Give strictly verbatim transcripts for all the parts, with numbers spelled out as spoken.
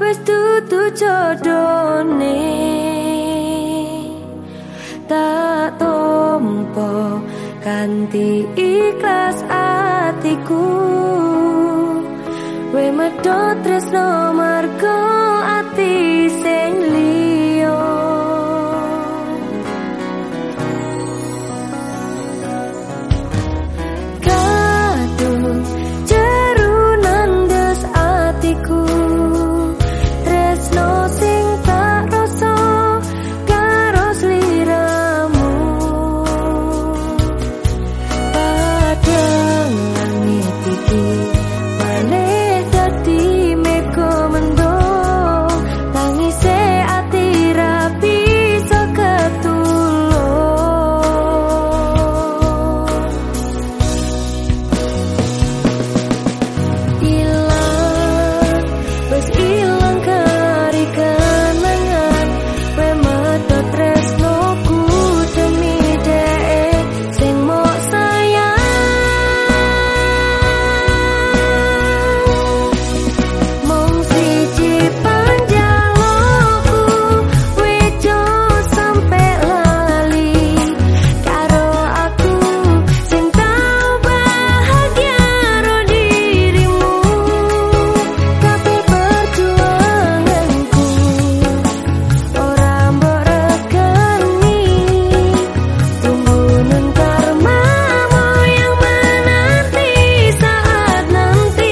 wis dudu jodone, tak tompo kanthi ikhlas atiku. We medho tresno margo ati sing liya. Kadung jeru nandes atiku, tresno sing tak rasa karo sliramu. Padang langit iki malih dadi mega mendung, tangise ati ra bisa ketulung. Ilang, wis ilang kari kenangan, we metu tresnoku demi dhek sing mok sayang. Mung siji panjalukku, wejo sampe lali karo aku sing tau bahagia ro dirimu. Kabeh perjuanganku ora mbok regani, tunggu nun karmamu yang menanti saat nanti.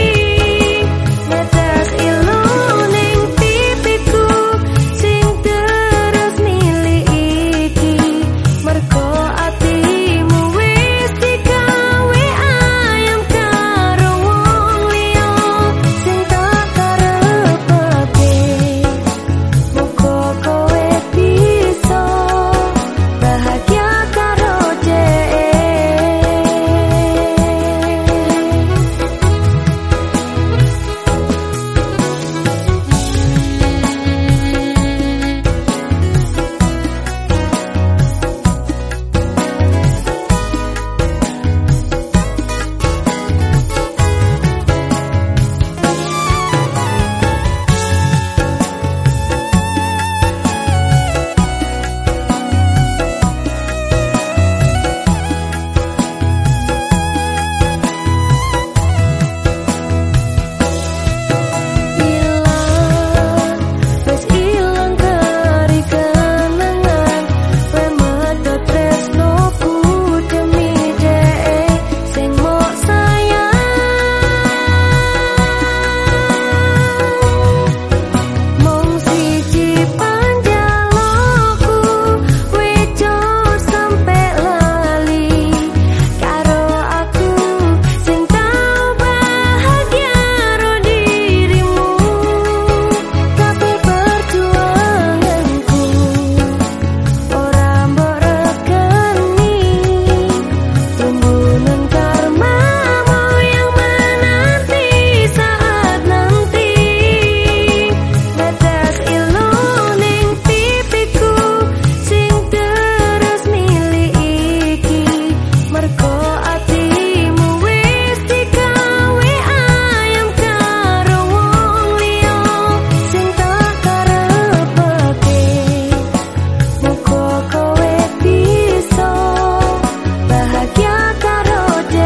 Netes ilu ning pipiku sing terus miliki, mergo atimu wis digawe ayam karo wong liya sing tak karepake. Muga kowe bisa bahagia karo dhek. Ilang, wis ilang kari kenangan, we metu tresnoku demi dhek sing mok sayang. Mung siji panjalukku, wejo sampe lali karo aku sing tau bahagia ro dirimu. Kabeh perjuanganku ora mbok regani, tunggu nun karmamu yang menanti saat nanti. Netes ilu ning pipiku sing terus miliki, mergo atimu wis digawe ayam karo wong liya sing tak karepake. Muga kowe bisa bahagia karo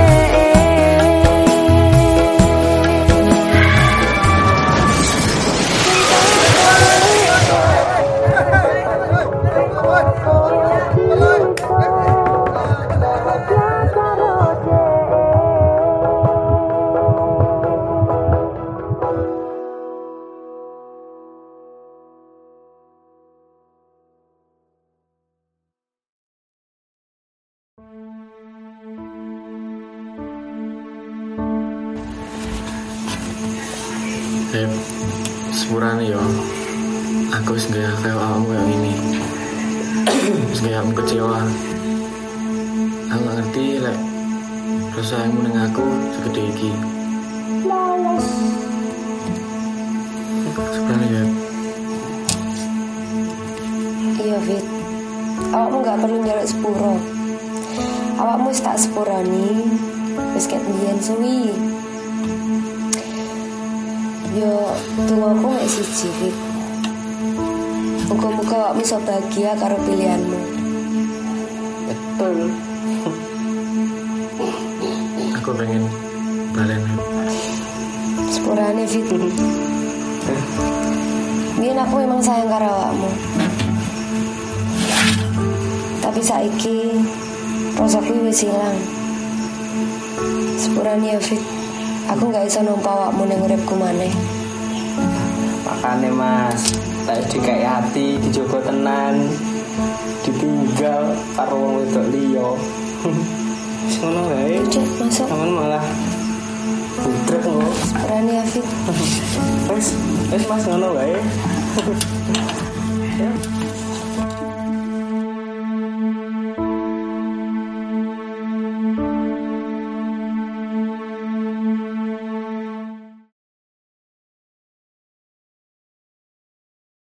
Beb, sepurane yo. Aku wis gak kaya awakmu yang ini. Wis gak kamu kecewa. Aku gak ngerti lek rasamu ning aku segede iki. Sepurane ya. Iya, Fit. Awakmu gak perlu njaluk sepuro. Awakmu wis tak sepurani, wis ket biyen suwi. Yo, tunggu aku gak siji, Fit. Muka-muka awakmu iso bahagia karo pilihanmu. Betul. Aku pengen balen. Sepurane, Fit. Biyen aku memang sayang karo awakmu. Tapi saiki rasaku wis ilang. Sepurane ya, Fit. Aku gak iso nampa awakmu ning uripku maneh. Makane Mas, tak dikai hati dijogo tenan. Ditinggal karo wong wedok liya. Wis ngono wae. Cek masuk. Sampeyan malah butrek kok. Sepurane ya, Fit. Wis, wis Mas ngono wae. Ya.